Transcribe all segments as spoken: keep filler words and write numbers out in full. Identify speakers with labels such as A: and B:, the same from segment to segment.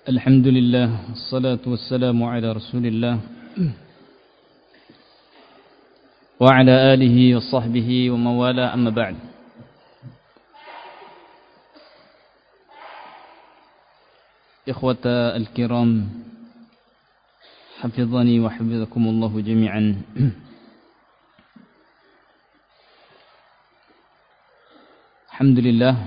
A: الحمد لله والصلاة والسلام على رسول الله وعلى آله وصحبه ومن والاه أما بعد. إخوة الكرام حفظني وحفظكم الله جميعا. Alhamdulillah,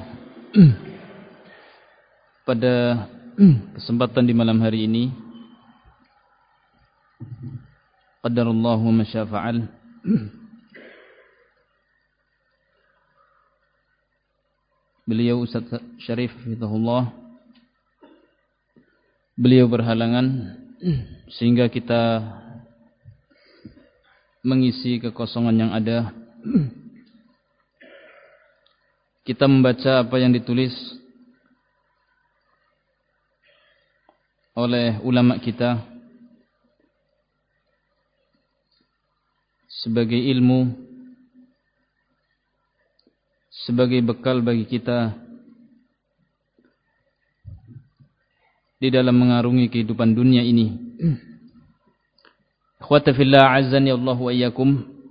A: pada kesempatan di malam hari ini qadarallahu ma syaa fa'al, beliau Ustaz Syarif hafizahullah, beliau berhalangan sehingga kita mengisi kekosongan yang ada. Kita membaca apa yang ditulis oleh ulama kita sebagai ilmu, sebagai bekal bagi kita di dalam mengarungi kehidupan dunia ini. Ikhwata fillah, azzani Allah wa iyyakum.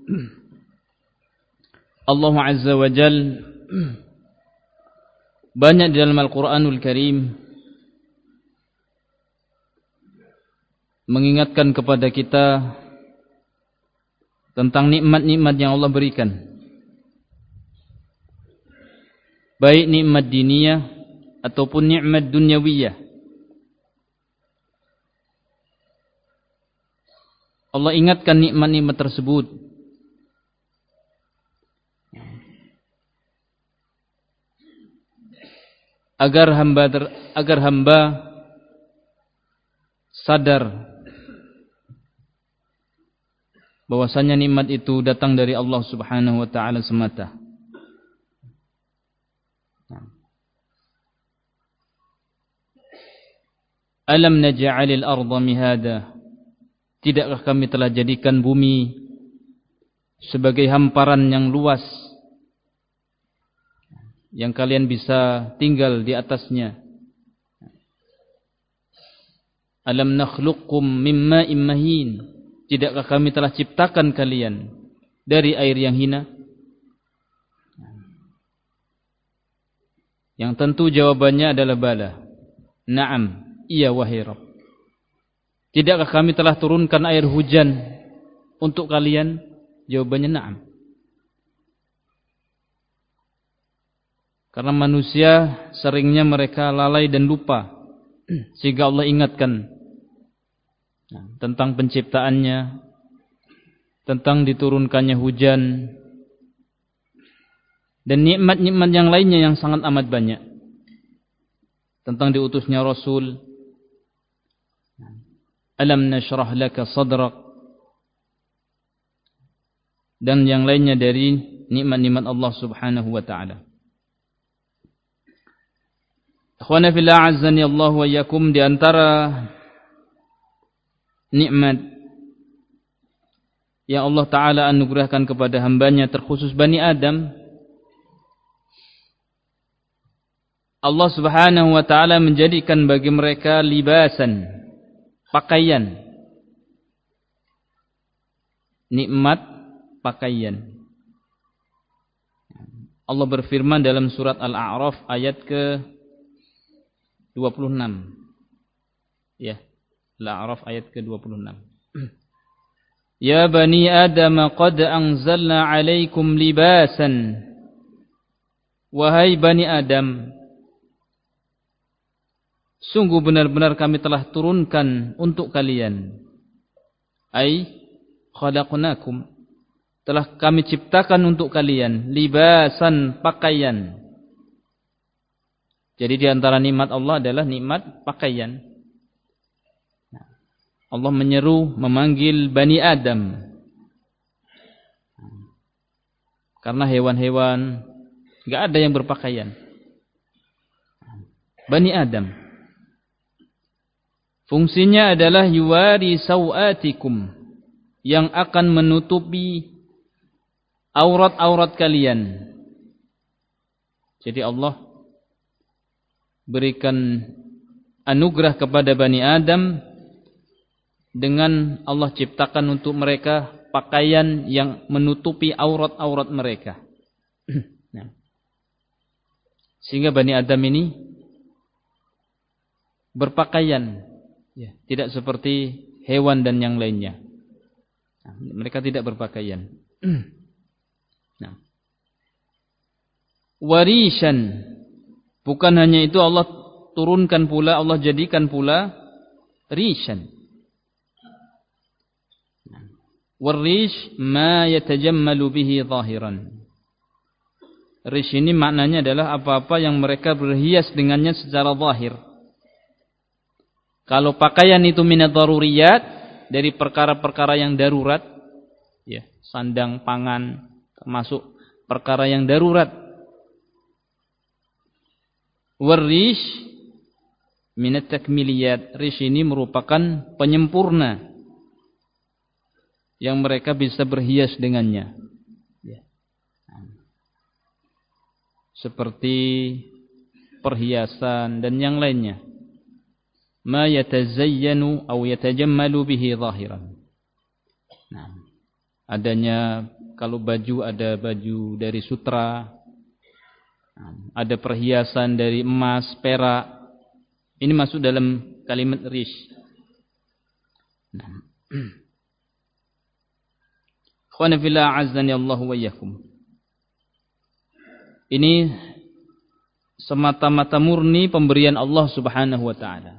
A: Allah Azza wa Jal banyak di dalam Al-Quranul Karim mengingatkan kepada kita tentang nikmat-nikmat yang Allah berikan, baik nikmat diniyah ataupun nikmat dunyawiyah. Allah ingatkan nikmat-nikmat tersebut agar hamba ter, agar hamba sadar bahwasanya nikmat itu datang dari Allah Subhanahu wa taala semata. Alam naj'alil arda mihada, tidakkah kami telah jadikan bumi sebagai hamparan yang luas yang kalian bisa tinggal di atasnya. Alam nakhluqkum mim ma'in mahin, tidakkah kami telah ciptakan kalian dari air yang hina? Yang tentu jawabannya adalah bala. Naam, iya wahai Rabb. Tidakkah kami telah turunkan air hujan untuk kalian? Jawabannya na'am. Karena manusia seringnya mereka lalai dan lupa, sehingga Allah ingatkan tentang penciptaannya, tentang diturunkannya hujan, dan nikmat-nikmat yang lainnya yang sangat amat banyak, tentang diutusnya Rasul. Alam nashrah laka sadrak, dan yang lainnya dari nikmat-nikmat Allah Subhanahu wa ta'ala. Ikhwana fillah, azzani Allah wa iyyakum, di antara nikmat yang Allah Ta'ala anugerahkan kepada hambanya, terkhusus Bani Adam, Allah Subhanahu wa Ta'ala menjadikan bagi mereka libasan, pakaian. Nikmat pakaian. Allah berfirman dalam surat Al-A'raf ayat ke dua puluh enam. Ya, Al-A'raf ayat ke dua puluh enam. Ya bani Adam, qad anzalna 'alaikum libasan. Wahai bani Adam, sungguh benar-benar kami telah turunkan untuk kalian. Ai khalaqnakum, telah kami ciptakan untuk kalian libasan, pakaian. Jadi di antara nikmat Allah adalah nikmat pakaian. Allah menyeru, memanggil Bani Adam, karena hewan-hewan enggak ada yang berpakaian. Bani Adam fungsinya adalah yuwari sawatikum, yang akan menutupi aurat-aurat kalian. Jadi Allah berikan anugerah kepada Bani Adam dengan Allah ciptakan untuk mereka pakaian yang menutupi aurat-aurat mereka. Nah. Sehingga Bani Adam ini berpakaian, ya, tidak seperti hewan dan yang lainnya. Nah, mereka tidak berpakaian. Nah. Warishan, bukan hanya itu, Allah turunkan pula, Allah jadikan pula rishan. Warish ma yatajammalu bihi zahiran. Rish ini maknanya adalah apa-apa yang mereka berhias dengannya secara zahir. Kalau pakaian itu minad daruriyat, dari perkara-perkara yang darurat, ya, sandang, pangan, termasuk perkara yang darurat. Warish minat takmiliyat. Rish ini merupakan penyempurna yang mereka bisa berhias dengannya. Ya. Seperti perhiasan dan yang lainnya. Ma yatazayyanu atau yatajammalu bihi zahiran. Nah, adanya kalau baju ada baju dari sutra, ada perhiasan dari emas, perak. Ini masuk dalam kalimat rish. Nah. Khwana fillah azzani Allah wa iyyakum. Ini semata-mata murni pemberian Allah Subhanahu wa taala.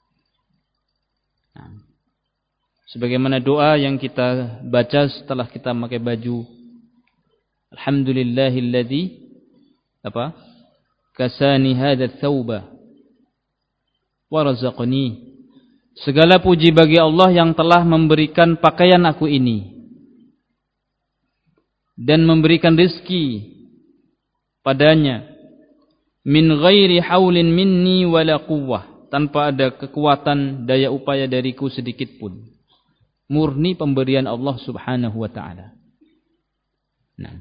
A: Nah, sebagaimana doa yang kita baca setelah kita memakai baju, alhamdulillahilladzi apa? Kasani hadha tsauba wa razaqani. Segala puji bagi Allah yang telah memberikan pakaian aku ini dan memberikan rezeki padanya, min ghairi haulin minni wala quwwah, tanpa ada kekuatan daya upaya dariku sedikit pun. Murni pemberian Allah Subhanahu wa taala. Nah.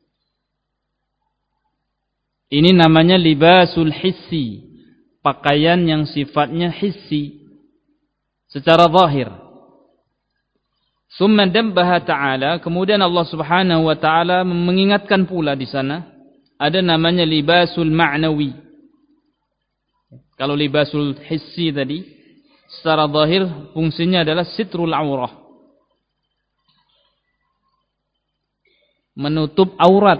A: Ini namanya libasul hissi, pakaian yang sifatnya hissi, secara zahir. Summa dambaha ta'ala, kemudian Allah Subhanahu wa taala mengingatkan pula di sana ada namanya libasul ma'nawi. Kalau libasul hissi tadi secara zahir fungsinya adalah sitrul aurah, menutup aurat.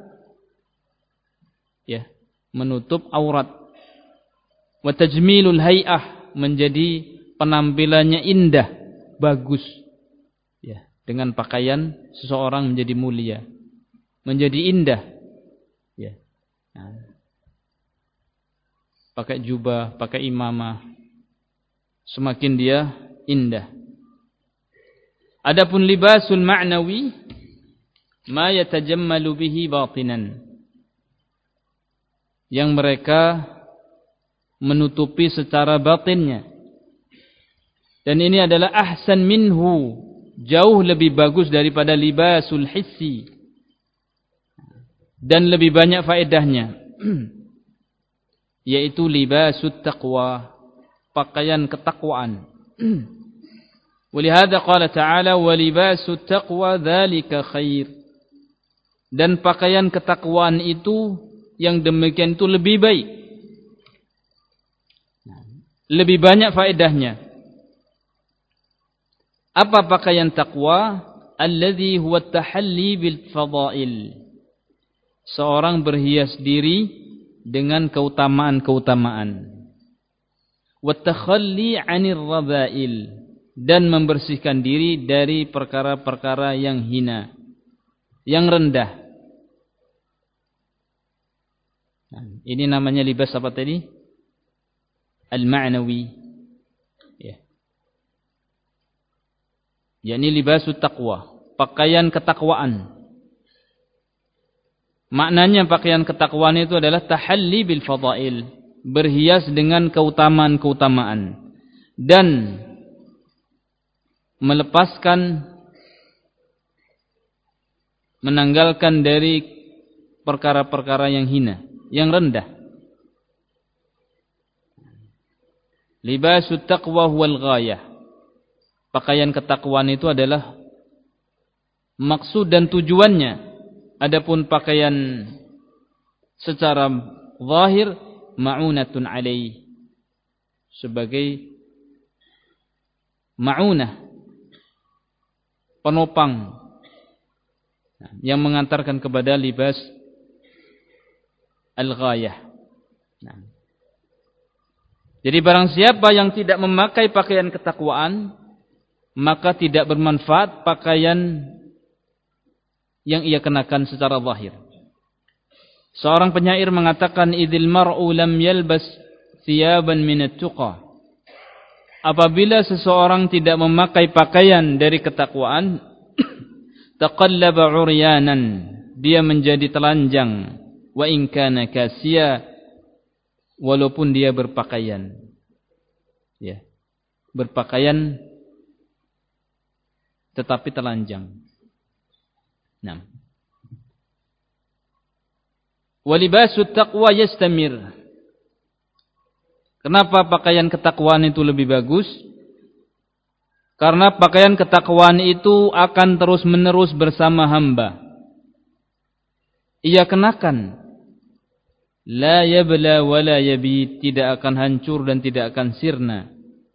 A: Ya, menutup aurat. Wa tajmilul hay'ah, menjadi penampilannya indah, bagus. Ya, dengan pakaian seseorang menjadi mulia, menjadi indah. Ya. Nah. Pakai jubah, pakai imamah, semakin dia indah. Adapun libasul ma'nawi, ma yatajammalu bihi batinan, yang mereka menutupi secara batinnya. Dan ini adalah ahsan minhu, jauh lebih bagus daripada libasul hissi, dan lebih banyak faedahnya. Yaitu libasut taqwa, pakaian ketakwaan. Walihada qala ta'ala wa libasut taqwa dzalika khair. Dan pakaian ketakwaan itu yang demikian itu lebih baik, lebih banyak faedahnya. Apa pakaian takwa? Alladzi huwa tahalli bil fadail, seorang berhias diri dengan keutamaan-keutamaan. Wa takhalli 'anil radha'il, dan membersihkan diri dari perkara-perkara yang hina, yang rendah. Nah, ini namanya libas apa tadi? Al-ma'nawi. Ya. yakni libasut taqwa, pakaian ketakwaan. Maknanya pakaian ketakwaan itu adalah tahalli bil fadail, berhias dengan keutamaan-keutamaan dan melepaskan, menanggalkan dari perkara-perkara yang hina, yang rendah. Libasut taqwa huwal ghayah. Pakaian ketakwaan itu adalah maksud dan tujuannya. Adapun pakaian secara zahir ma'unatun alaih, sebagai ma'unah, penopang yang mengantarkan kepada libas al-ghayah. Nah. Jadi barang siapa yang tidak memakai pakaian ketakwaan, maka tidak bermanfaat pakaian yang ia kenakan secara zahir. Seorang penyair mengatakan, idil mar'u lam yalbas thiyaban minat tuqa. Apabila seseorang tidak memakai pakaian dari ketakwaan, taqallaba 'uryanan, dia menjadi telanjang, wa in kana kasiya, walaupun dia berpakaian. Ya. Berpakaian tetapi telanjang. Nah. Wa libasut taqwa yastamir. Kenapa pakaian ketakwaan itu lebih bagus? Karena pakaian ketakwaan itu akan terus-menerus bersama hamba. Ia kenakan. La yabla wa la yabit, tidak akan hancur dan tidak akan sirna.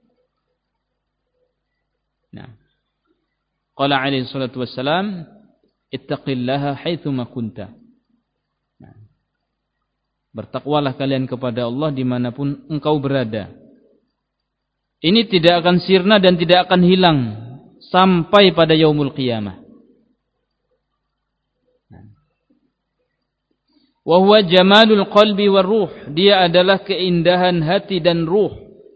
A: Nah. Qala alaihi salatu wassalam, ittaqillaha haitsuma kunta. Nah. Bertakwalah kalian kepada Allah dimanapun engkau berada. Ini tidak akan sirna dan tidak akan hilang sampai pada yaumul qiyamah. Wa huwa jamalul qalbi war ruh, dia adalah keindahan hati dan ruh.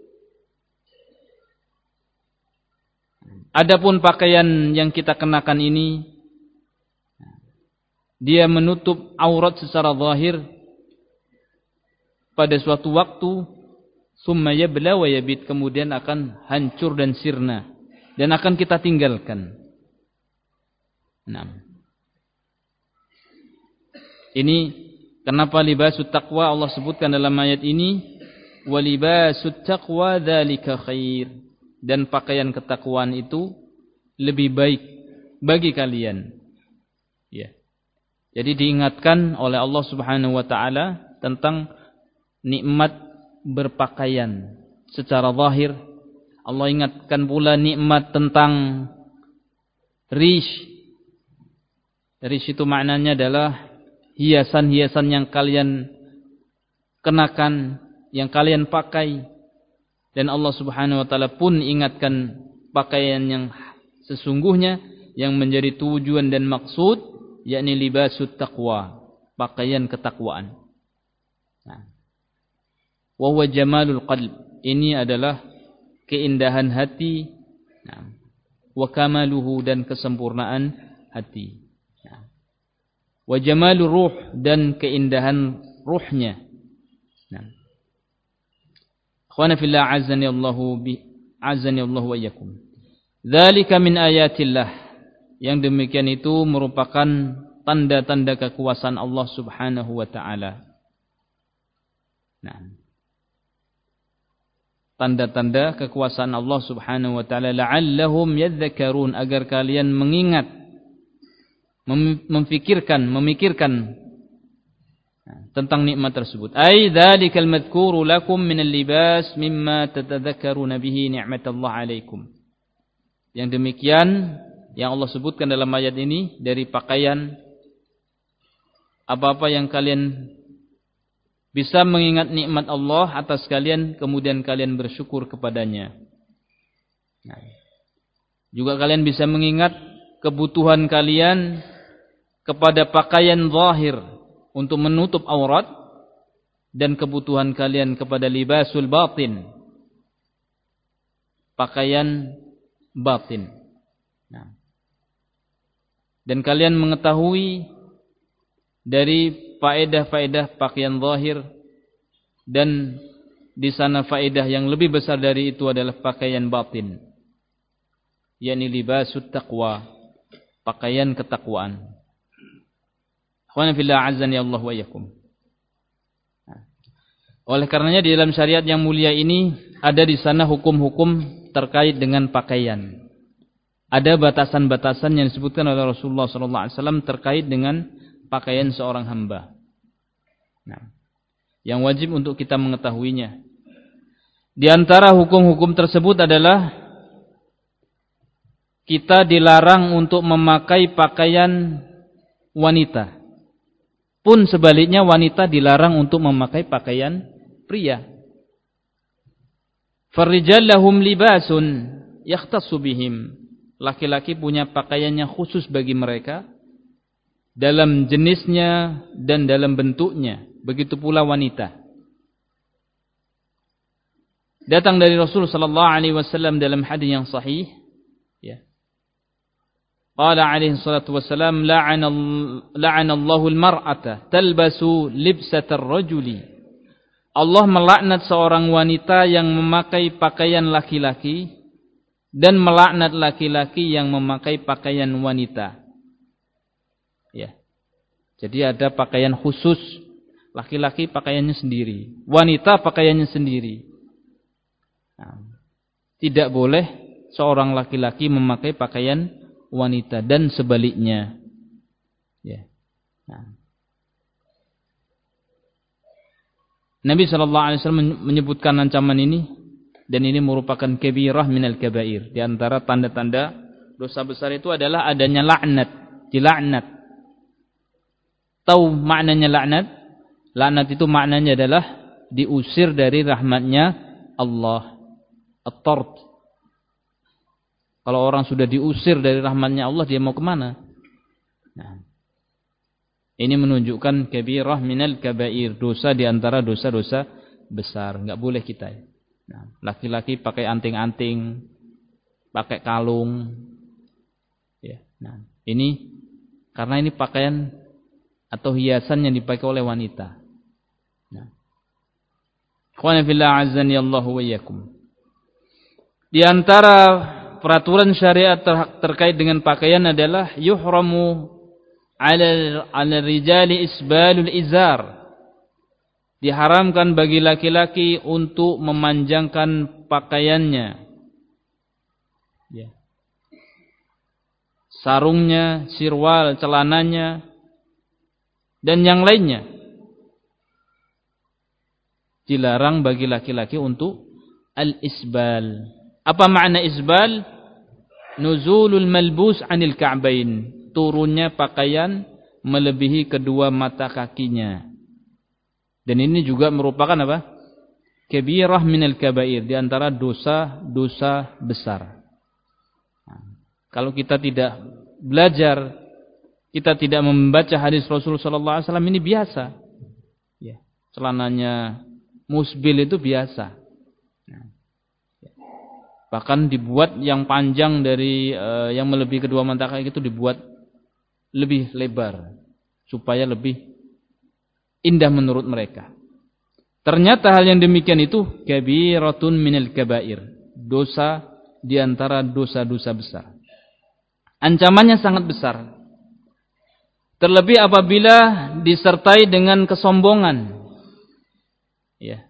A: Adapun pakaian yang kita kenakan ini, dia menutup aurat secara zahir pada suatu waktu, summa yabla wa yabit, kemudian akan hancur dan sirna dan akan kita tinggalkan. Nah. Ini kenapa libasut taqwa Allah sebutkan dalam ayat ini, wa libasut taqwa dzalika khair. Dan pakaian ketakwaan itu lebih baik bagi kalian. Ya. Jadi diingatkan oleh Allah Subhanahu wa taala tentang nikmat berpakaian secara zahir. Allah ingatkan pula nikmat tentang rish. Rish itu maknanya adalah hiasan-hiasan yang kalian kenakan, yang kalian pakai. Dan Allah Subhanahu wa taala pun ingatkan pakaian yang sesungguhnya yang menjadi tujuan dan maksud, yakni libasut taqwa, pakaian ketakwaan. Nah. Wa huwa jamalul qalb, ini adalah keindahan hati, nah, wa kamaluhu, dan kesempurnaan hati. Nah. Wa jamalur ruh, dan keindahan ruhnya. Nah. Akhwana fillah, azani Allahu bi azani Allahu wa iyyakum. Dzalika min ayatillah. Yang demikian itu merupakan tanda-tanda kekuasaan Allah Subhanahu wa taala. Nah. Tanda-tanda kekuasaan Allah Subhanahu wa taala, la'allahum yadhakkarun, agar kalian mengingat, mem- memfikirkan, memikirkan tentang nikmat tersebut. Ai dzalikal madhkuru lakum minal libas mimma tatadhakkaruna bihi ni'matallah 'alaikum. Yang demikian yang Allah sebutkan dalam ayat ini dari pakaian, apa-apa yang kalian bisa mengingat nikmat Allah atas kalian, kemudian kalian bersyukur kepadanya. Nah, juga kalian bisa mengingat kebutuhan kalian kepada pakaian zahir untuk menutup aurat, dan kebutuhan kalian kepada libasul batin, pakaian batin. Nah. Dan kalian mengetahui dari faedah-faedah pakaian zahir, dan di sana faedah yang lebih besar dari itu adalah pakaian batin, yakni libasut taqwa, pakaian ketakwaan. Akhwana fillah, azani Allah wa iyyakum. Oleh karenanya di dalam syariat yang mulia ini ada di sana hukum-hukum terkait dengan pakaian. Ada batasan-batasan yang disebutkan oleh Rasulullah sallallahu alaihi wasallam terkait dengan pakaian seorang hamba. Nah, yang wajib untuk kita mengetahuinya. Di antara hukum-hukum tersebut adalah kita dilarang untuk memakai pakaian wanita. Pun sebaliknya wanita dilarang untuk memakai pakaian pria. Farrijal lahum libasun yakhtassu bihim. Laki-laki punya pakaiannya khusus bagi mereka dalam jenisnya dan dalam bentuknya. Begitu pula wanita. Datang dari Rasul sallallahu alaihi wasallam dalam hadis yang sahih, ya. Qala alaihi salatu wasallam la'ana la'ana Allahu al-mar'ata talbasu libsata ar-rajuli. Allah melaknat seorang wanita yang memakai pakaian laki-laki dan melaknat laki-laki yang memakai pakaian wanita. Ya. Jadi ada pakaian khusus, laki-laki pakaiannya sendiri, wanita pakaiannya sendiri. Nah, tidak boleh seorang laki-laki memakai pakaian wanita dan sebaliknya. Ya. Nah. Nabi sallallahu alaihi wasallam menyebutkan ancaman ini dan ini merupakan kabirah minal kabair. Di antara tanda-tanda dosa besar itu adalah adanya laknat, dilaknat. Tahu maknanya laknat? Laknat itu maknanya adalah diusir dari rahmatnya Allah. At-tard. Kalau orang sudah diusir dari rahmatnya Allah, dia mau kemana? Nah, ini menunjukkan kabirah minal kabair, dosa di antara dosa-dosa besar. Enggak boleh kita. Nah, laki-laki pakai anting-anting, pakai kalung. Ya, nah, ini karena ini pakaian atau hiasan yang dipakai oleh wanita. Nah. Ikhwana fillah azzani Allahu wa iyyakum. Di antara peraturan syariat ter- terkait dengan pakaian adalah yuhramu 'ala 'ala rijali isbalul izar. Diharamkan bagi laki-laki untuk memanjangkan pakaiannya. Ya. Sarungnya, sirwal, celananya dan yang lainnya. Dilarang bagi laki-laki untuk al-isbal. Apa makna isbal? Nuzulul malbus 'anil ka'bain. Turunnya pakaian melebihi kedua mata kakinya. Dan ini juga merupakan apa? Kabirah minal kabair, di antara dosa-dosa besar. Nah, kalau kita tidak belajar, kita tidak membaca hadis Rasulullah sallallahu alaihi wasallam, ini biasa. Ya, celananya musbil itu biasa. Nah, ya. Bahkan dibuat yang panjang dari uh, yang melebihi kedua mata kaki itu dibuat lebih lebar supaya lebih indah menurut mereka. Ternyata hal yang demikian itu kabiratun minal kabair, dosa di antara dosa-dosa besar. Ancamannya sangat besar. Terlebih apabila disertai dengan kesombongan. Ya.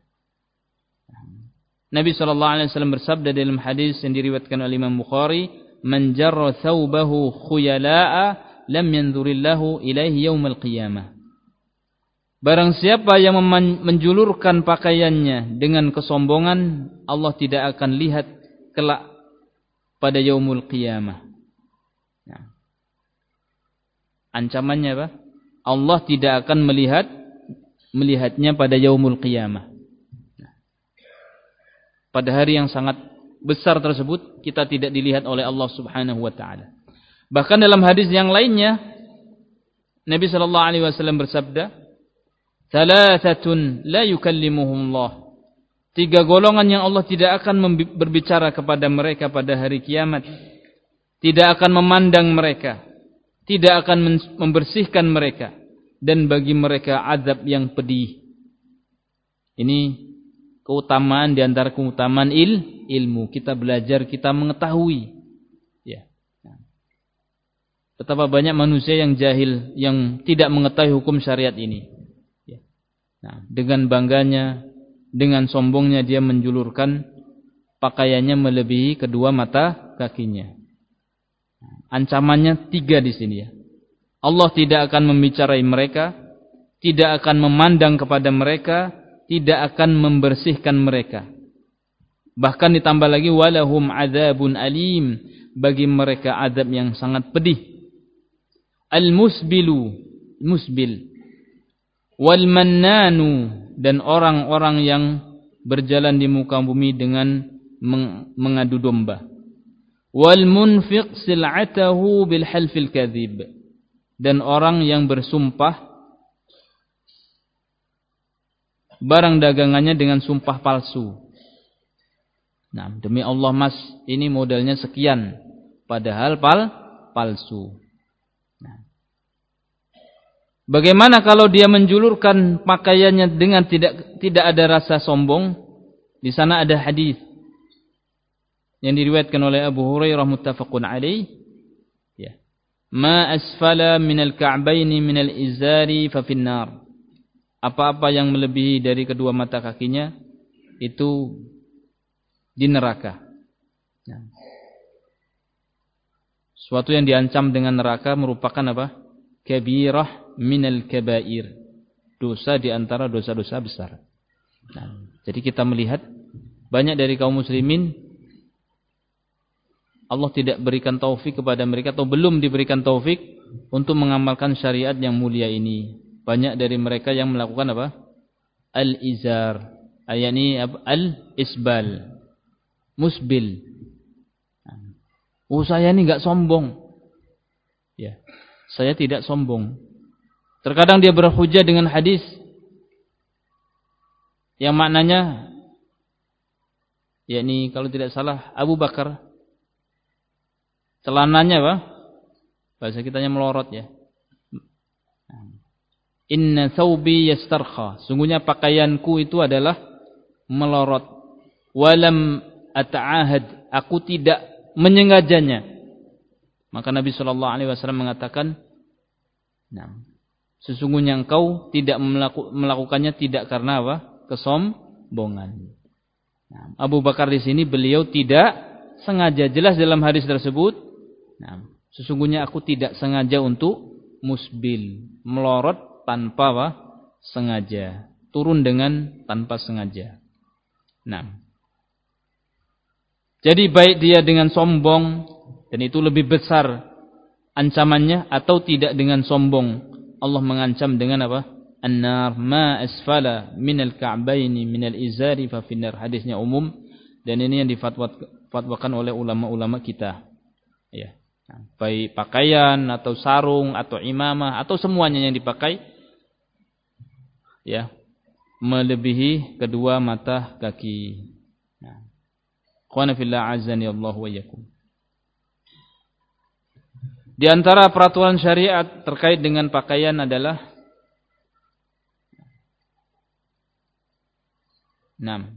A: Nabi sallallahu alaihi wasallam bersabda dalam hadis yang diriwayatkan oleh Imam Bukhari, "Man jarra thawbahu khuyala'a lam yanzurillahu ilaihi yaumal qiyamah." Barang siapa yang menjulurkan pakaiannya dengan kesombongan, Allah tidak akan lihat kelak pada yaumul qiyamah. Nah, ancamannya apa? Allah tidak akan melihat melihatnya pada yaumul qiyamah. Nah, pada hari yang sangat besar tersebut kita tidak dilihat oleh Allah Subhanahu wa taala. Bahkan dalam hadis yang lainnya Nabi sallallahu alaihi wasallam bersabda, "Thalathatun la yukallimuhumullah." Tiga golongan yang Allah tidak akan berbicara kepada mereka pada hari kiamat, tidak akan memandang mereka, tidak akan membersihkan mereka, dan bagi mereka azab yang pedih. Ini keutamaan di antara keutamaan il, ilmu. Kita belajar, kita mengetahui. Ya. Betapa banyak manusia yang jahil, yang tidak mengetahui hukum syariat ini. Ya. Nah, dengan bangganya dengan sombongnya dia menjulurkan pakaiannya melebihi kedua mata kakinya. Ancamannya tiga di sini ya. Allah tidak akan membicarai mereka, tidak akan memandang kepada mereka, tidak akan membersihkan mereka. Bahkan ditambah lagi walahum adzabun alim, bagi mereka azab yang sangat pedih. Al-musbilu, musbil. Wal mannanu, dan orang-orang yang berjalan di muka bumi dengan meng mengadu domba. Wal munfiq sil'atahu bil halfil kadzib, dan orang yang bersumpah barang dagangannya dengan sumpah palsu. Nah, demi Allah mas, ini modalnya sekian, padahal pal palsu. Nah, bagaimana kalau dia menjulurkan pakaiannya dengan tidak tidak ada rasa sombong? Di sana ada hadis yang diriwayatkan oleh Abu Hurairah muttafaqun alaih. Ya. Ma asfala minal ka'baini minal izari fa finnar. Apa-apa yang melebihi dari kedua mata kakinya itu di neraka. Nah. Suatu yang diancam dengan neraka merupakan apa? Kabirah minal kabair. Dosa di antara dosa-dosa besar. Nah, jadi kita melihat banyak dari kaum muslimin Allah tidak berikan taufik kepada mereka atau belum diberikan taufik untuk mengamalkan syariat yang mulia ini. Banyak dari mereka yang melakukan apa? Al-izar, yakni al-isbal, musbil. Oh, saya ini enggak sombong. Ya. Saya tidak sombong. Terkadang dia berhujjah dengan hadis yang maknanya yakni kalau tidak salah Abu Bakar celananya apa? Bahasa kitanya melorot ya. Inna thawbi yastarkha. Sungguhnya pakaianku itu adalah melorot. Walam ata'ahad. Aku tidak menyengajanya. Maka Nabi shallallahu alaihi wasallam mengatakan, nah, sesungguhnya engkau tidak melaku, melakukannya tidak karena apa? Kesombongan. Nah, Abu Bakar di sini beliau tidak sengaja, jelas dalam hadis tersebut. Nah, sesungguhnya aku tidak sengaja untuk musbil, melorot tanpa apa? Sengaja, turun dengan tanpa sengaja. Nah, jadi baik dia dengan sombong, dan itu lebih besar ancamannya, atau tidak dengan sombong. Allah mengancam dengan apa? An-nar ma asfala minal ka'baini minal izari fa finnar. Hadisnya umum, dan ini yang difatwakan oleh ulama-ulama kita. Ya. Baik pakaian atau sarung atau imamah atau semuanya yang dipakai ya melebihi kedua mata kaki. Nah, qana fillah azani Allah wa iyyakum. Di antara peraturan syariat terkait dengan pakaian adalah enam.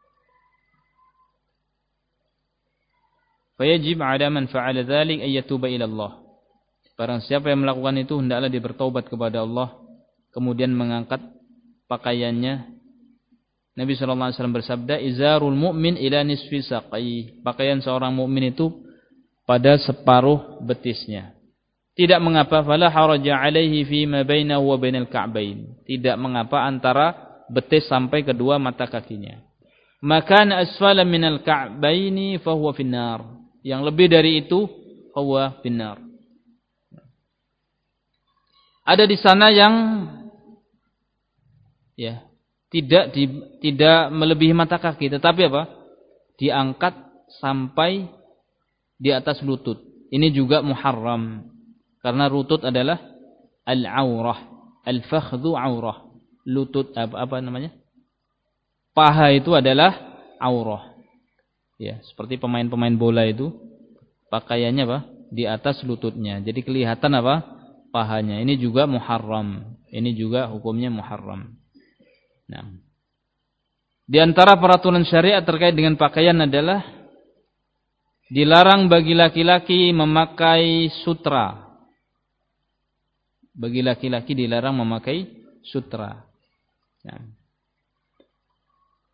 A: Fayajib 'ala man fa'ala dzalik ay yatuba ila Allah. Barang siapa yang melakukan itu hendaklah dia bertaubat kepada Allah, kemudian mengangkat pakaiannya. Nabi sallallahu alaihi wasallam bersabda, "Izarul mu'min ila nisfi saqai." Pakaian seorang mukmin itu pada separuh betisnya. Tidak mengapa, fala haraja 'alaihi fi ma bainahu wa bainal ka'bain. Tidak mengapa antara betis sampai kedua mata kakinya. Maka asfala minal ka'baini fa huwa finnar. Yang lebih dari itu huwa finnar. Ada di sana yang ya tidak di, tidak melebihi mata kaki, tetapi apa? Diangkat sampai di atas lutut. Ini juga muharram karena lutut adalah al-aurah, al-fakhdhu aurah. Lutut apa, apa namanya? Paha itu adalah aurah. Ya, seperti pemain-pemain bola itu pakaiannya apa? Di atas lututnya. Jadi kelihatan apa? Pahanya. Ini juga muharram. Ini juga hukumnya muharram. Nah, di antara peraturan syariat terkait dengan pakaian adalah dilarang bagi laki-laki memakai sutra. Bagi laki-laki dilarang memakai sutra. Nah,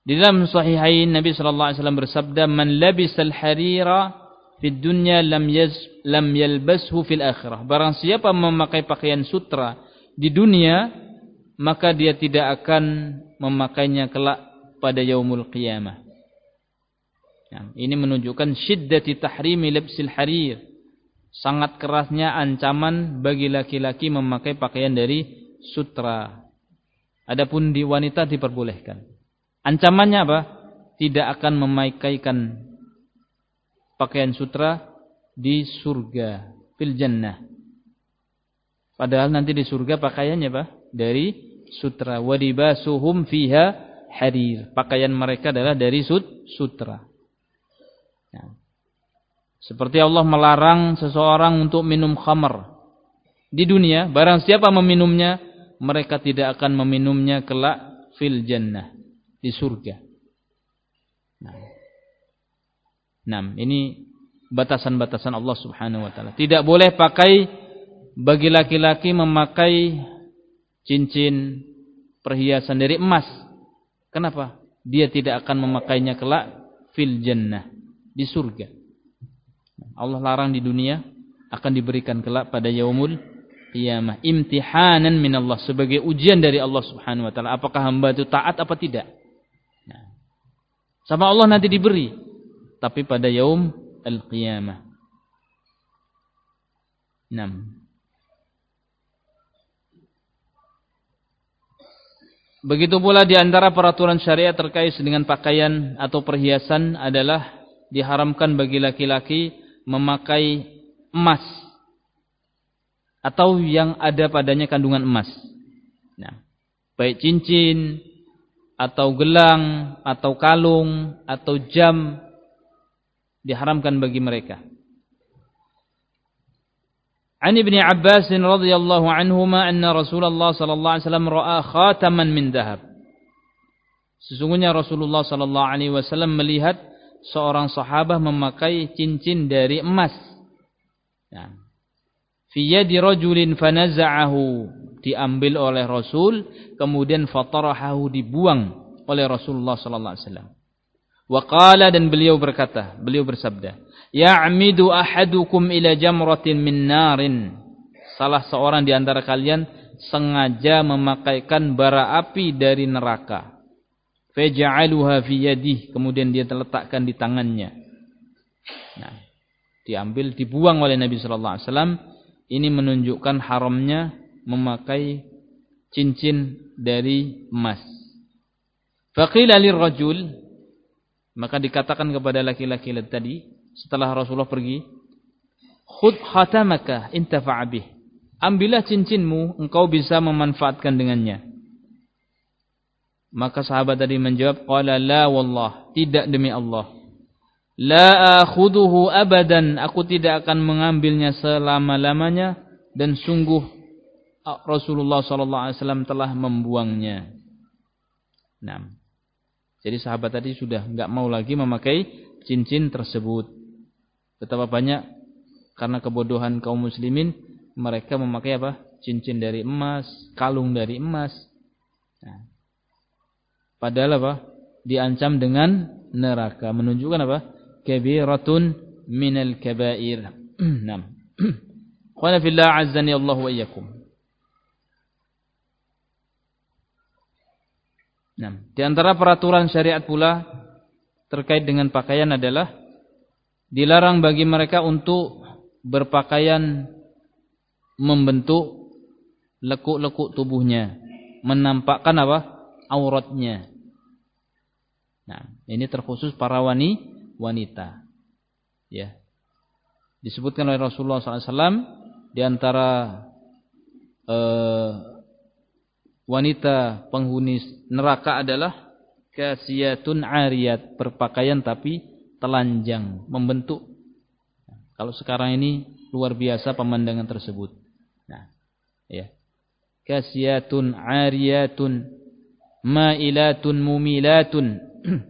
A: Di dalam sahihain Nabi sallallahu alaihi wasallam bersabda, "Man labisal harira fid dunya lam yaz lam yalbashu fil akhirah." Barang siapa memakai pakaian sutra di dunia, maka dia tidak akan memakainya kelak pada yaumul qiyamah. Nah, ini menunjukkan syiddati tahrimi labsil harir. Sangat kerasnya ancaman bagi laki-laki memakai pakaian dari sutra. Adapun di wanita diperbolehkan. Ancamannya apa? Tidak akan memakaikan pakaian sutra di surga, fil jannah. Padahal nanti di surga pakaiannya apa? Dari sutra. Wadibasuhum fiha harir. Pakaian mereka adalah dari sutra. Nah, seperti Allah melarang seseorang untuk minum khamar di dunia, barang siapa meminumnya, mereka tidak akan meminumnya kelak fil jannah, di surga. Nah, nah ini batasan-batasan Allah Subhanahu wa taala. Tidak boleh pakai bagi laki-laki memakai cincin perhiasan dari emas. Kenapa? Dia tidak akan memakainya kelak fil jannah, di surga. Allah larang di dunia, akan diberikan kelak pada yaumul qiyamah. Imtihanan min Allah, sebagai ujian dari Allah Subhanahu wa taala, apakah hamba itu taat apa tidak. Nah, sama Allah nanti diberi, tapi pada yaum al-qiyamah. enam. Begitu pula di antara peraturan syariat terkait dengan pakaian atau perhiasan adalah diharamkan bagi laki-laki memakai emas atau yang ada padanya kandungan emas. Nah, baik cincin atau gelang atau kalung atau jam diharamkan bagi mereka. An Ibnu Abbas radhiyallahu anhuma anna Rasulullah sallallahu alaihi wasallam ra'a khataman min dhahab. Sesungguhnya Rasulullah sallallahu alaihi wasallam melihat seorang sahabat memakai cincin dari emas. Nah, fi yadi rajulin fanaza'ahu, diambil oleh Rasul, kemudian fatarahahu, dibuang oleh Rasulullah sallallahu alaihi wasallam. Wa qala, dan beliau berkata, beliau bersabda, ya'midu ahadukum ila jamratin min narin. Salah seorang di antara kalian sengaja memakaikan bara api dari neraka. Faja'aluha fi yadihi, kemudian dia terletakkan di tangannya. Nah, diambil, dibuang oleh Nabi sallallahu alaihi wasallam. Ini menunjukkan haramnya memakai cincin dari emas. Faqila lirrajul, maka dikatakan kepada laki-laki tadi setelah Rasulullah pergi, khudh khatamaka intafa' bih. Ambillah cincinmu, engkau bisa memanfaatkan dengannya. Maka sahabat tadi menjawab, qala la wallah, tidak demi Allah. La akhuduhu abadan, aku tidak akan mengambilnya selama-lamanya, dan sungguh Rasulullah sallallahu alaihi wasallam telah membuangnya. Nah, jadi sahabat tadi sudah enggak mau lagi memakai cincin tersebut. Betapa banyak karena kebodohan kaum muslimin, mereka memakai apa? Cincin dari emas, kalung dari emas. Nah, padahal apa? Diancam dengan neraka. Menunjukkan apa? Kabiratun minal kabair. Naam. Qala fillah azzani Allah wa iyyakum. Naam. Di antara peraturan syariat pula terkait dengan pakaian adalah dilarang bagi mereka untuk berpakaian membentuk lekuk-lekuk tubuhnya, menampakkan apa? Auratnya. Nah, ini terkhusus para wani, wanita. Ya. Disebutkan oleh Rasulullah sallallahu alaihi wasallam di antara eh, wanita penghuni neraka adalah kasiyatun ariyat, berpakaian tapi telanjang, membentuk. Nah, kalau sekarang ini luar biasa pemandangan tersebut. Nah, ya. Kasiyatun ariyatun ma'ilatun mumilatun.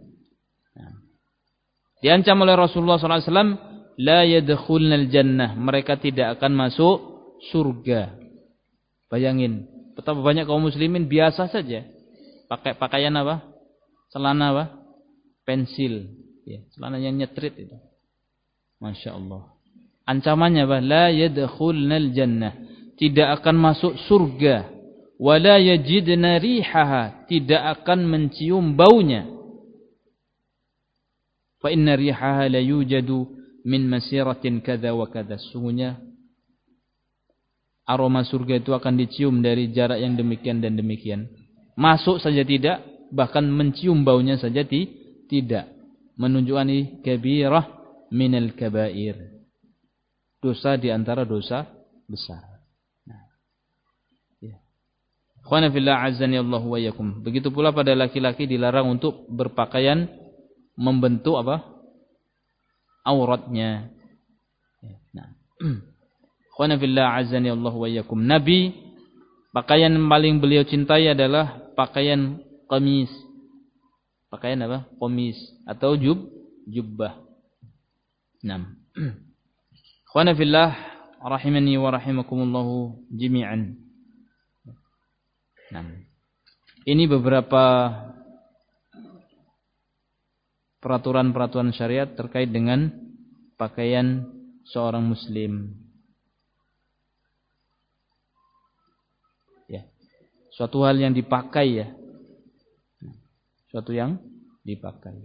A: Diancam oleh Rasulullah sallallahu alaihi wasallam, la yadkhulnal jannah, mereka tidak akan masuk surga. Bayangin, betapa banyak kaum muslimin biasa saja pakai pakaian apa? celana apa? Pensil, ya, celana yang nyetrit itu. Masya Allah. Ancamannya apa? La yadkhulnal jannah, tidak akan masuk surga. Wala yajidna rihaha, tidak akan mencium baunya. Fa inna rihaha la yujadu min masiratin kadza wa kadza. Sungguhnya aroma surga itu akan dicium dari jarak yang demikian dan demikian. Masuk saja tidak, bahkan mencium baunya saja ti, tidak. Menunjukkan ini kabirah minal kabair, dosa di antara dosa besar. Nah, ya. Khwana fillah azzani Allah wa iyyakum. Begitu pula pada laki-laki dilarang untuk berpakaian membentuk apa? Auratnya. Ya. Nah. Khwana fillah azzani Allah wa iyyakum. Nabi, pakaian yang paling beliau cintai adalah pakaian qamis. Pakaian apa? Qamis atau jub, jubbah. Nah. Khwana fillah rahimani wa rahimakumullah jami'an. Nah. Ini beberapa peraturan-peraturan syariat terkait dengan pakaian seorang muslim. Ya. Suatu hal yang dipakai ya. Suatu yang dipakai.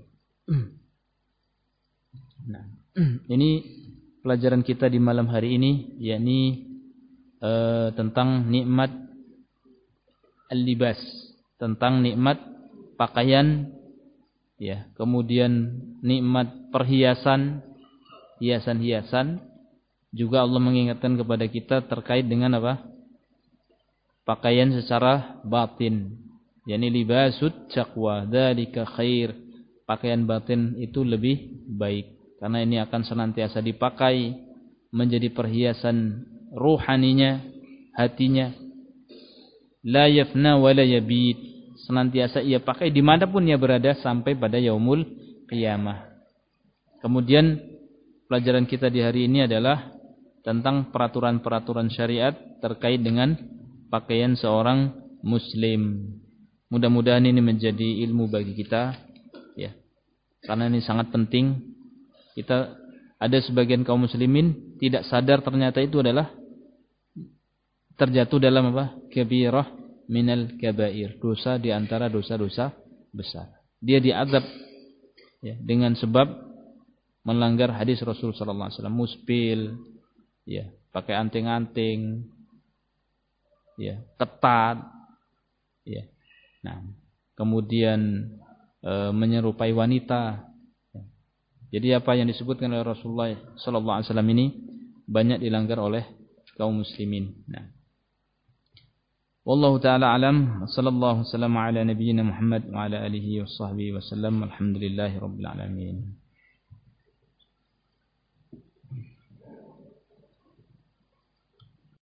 A: Nah, ini pelajaran kita di malam hari ini, yakni uh, tentang nikmat al-libas, tentang nikmat pakaian, ya, kemudian nikmat perhiasan, hiasan-hiasan. Juga Allah mengingatkan kepada kita terkait dengan apa? Pakaian secara batin, yakni libasut taqwa, dzalika khair. Pakaian batin itu lebih baik, karena ini akan senantiasa dipakai menjadi perhiasan ruhaninya, hatinya. La yafna wa la yabid, senantiasa ia pakai dimanapun ia berada sampai pada yaumul qiyamah. Kemudian pelajaran kita di hari ini adalah tentang peraturan-peraturan syariat terkait dengan pakaian seorang muslim. Mudah-mudahan ini menjadi ilmu bagi kita, ya, karena ini sangat penting. Kita ada sebagian kaum muslimin tidak sadar ternyata itu adalah terjatuh dalam apa? Kabirah minal kabair, dosa di antara dosa-dosa besar. Dia diazab, ya, dengan sebab melanggar hadis Rasul sallallahu alaihi wasallam, muspil, ya, pakai anting-anting, ya, ketat, ya. Nah, kemudian e, menyerupai wanita. Jadi apa yang disebutkan oleh Rasulullah sallallahu alaihi wasallam ini banyak dilanggar oleh kaum muslimin. Nah, wallahu taala alam, sallallahu wasallam ala nabiyyina Muhammad wa ala alihi washabbihi wasallam. Alhamdulillahirabbil alamin.